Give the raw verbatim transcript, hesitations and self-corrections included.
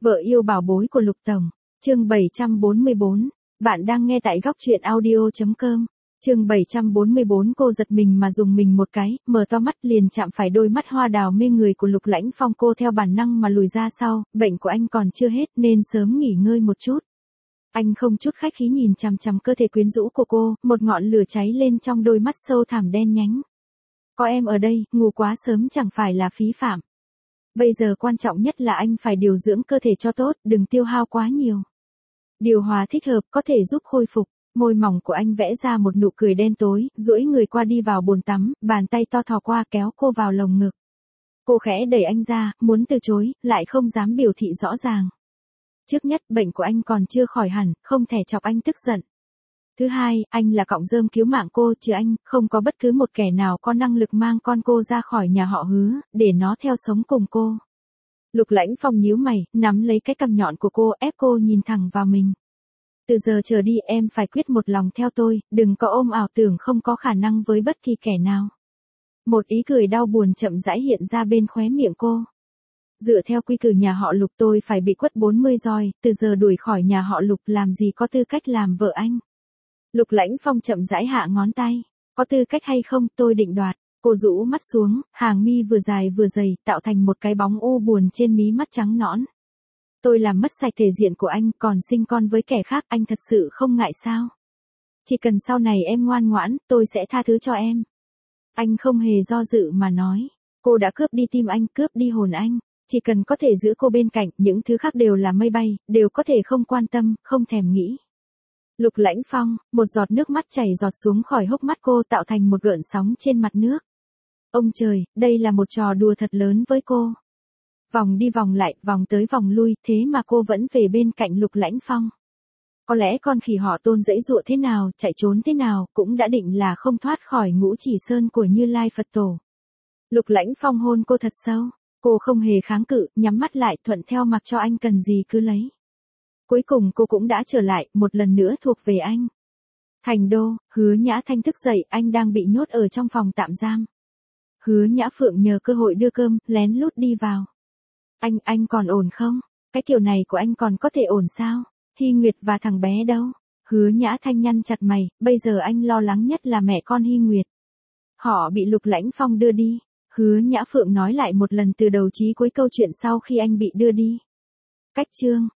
Vợ yêu bảo bối của Lục Tổng, chương bảy trăm bốn mươi bốn, bạn đang nghe tại góc truyện audio chấm com. Chương bảy trăm bốn mươi bốn cô giật mình mà dùng mình một cái, mở to mắt liền chạm phải đôi mắt hoa đào mê người của Lục Lãnh Phong, cô theo bản năng mà lùi ra sau, bệnh của anh còn chưa hết nên sớm nghỉ ngơi một chút. Anh không chút khách khí nhìn chằm chằm cơ thể quyến rũ của cô, một ngọn lửa cháy lên trong đôi mắt sâu thẳm đen nhánh. Có em ở đây, ngủ quá sớm chẳng phải là phí phạm. Bây giờ quan trọng nhất là anh phải điều dưỡng cơ thể cho tốt, đừng tiêu hao quá nhiều. Điều hòa thích hợp có thể giúp khôi phục. Môi mỏng của anh vẽ ra một nụ cười đen tối, duỗi người qua đi vào bồn tắm, bàn tay to thò qua kéo cô vào lồng ngực. Cô khẽ đẩy anh ra, muốn từ chối, lại không dám biểu thị rõ ràng. Trước nhất, bệnh của anh còn chưa khỏi hẳn, không thể chọc anh tức giận. Thứ hai, anh là cọng rơm cứu mạng cô, chứ anh, không có bất cứ một kẻ nào có năng lực mang con cô ra khỏi nhà họ Hứa, để nó theo sống cùng cô. Lục Lãnh Phong nhíu mày, nắm lấy cái cằm nhọn của cô, ép cô nhìn thẳng vào mình. Từ giờ trở đi em phải quyết một lòng theo tôi, đừng có ôm ảo tưởng không có khả năng với bất kỳ kẻ nào. Một ý cười đau buồn chậm rãi hiện ra bên khóe miệng cô. Dựa theo quy củ nhà họ Lục tôi phải bị quất bốn mươi roi, từ giờ đuổi khỏi nhà họ Lục làm gì có tư cách làm vợ anh. Lục Lãnh Phong chậm rãi hạ ngón tay. Có tư cách hay không tôi định đoạt. Cô rũ mắt xuống, hàng mi vừa dài vừa dày, tạo thành một cái bóng u buồn trên mí mắt trắng nõn. Tôi làm mất sạch thể diện của anh, còn sinh con với kẻ khác, anh thật sự không ngại sao? Chỉ cần sau này em ngoan ngoãn, tôi sẽ tha thứ cho em. Anh không hề do dự mà nói. Cô đã cướp đi tim anh, cướp đi hồn anh. Chỉ cần có thể giữ cô bên cạnh, những thứ khác đều là mây bay, đều có thể không quan tâm, không thèm nghĩ. Lục Lãnh Phong, một giọt nước mắt chảy giọt xuống khỏi hốc mắt cô, tạo thành một gợn sóng trên mặt nước. Ông trời, đây là một trò đùa thật lớn với cô. Vòng đi vòng lại, vòng tới vòng lui, thế mà cô vẫn về bên cạnh Lục Lãnh Phong. Có lẽ con khỉ họ Tôn dãy dụa thế nào, chạy trốn thế nào, cũng đã định là không thoát khỏi ngũ chỉ sơn của Như Lai Phật Tổ. Lục Lãnh Phong hôn cô thật sâu, cô không hề kháng cự, nhắm mắt lại, thuận theo mặc cho anh cần gì cứ lấy. Cuối cùng cô cũng đã trở lại, một lần nữa thuộc về anh. Thành Đô, Hứa Nhã Thanh thức dậy, anh đang bị nhốt ở trong phòng tạm giam. Hứa Nhã Phượng nhờ cơ hội đưa cơm, lén lút đi vào. Anh, anh còn ổn không? Cái kiểu này của anh còn có thể ổn sao? Hy Nguyệt và thằng bé đâu? Hứa Nhã Thanh nhăn chặt mày, bây giờ anh lo lắng nhất là mẹ con Hy Nguyệt. Họ bị Lục Lãnh Phong đưa đi. Hứa Nhã Phượng nói lại một lần từ đầu chí cuối câu chuyện sau khi anh bị đưa đi. Cách chương.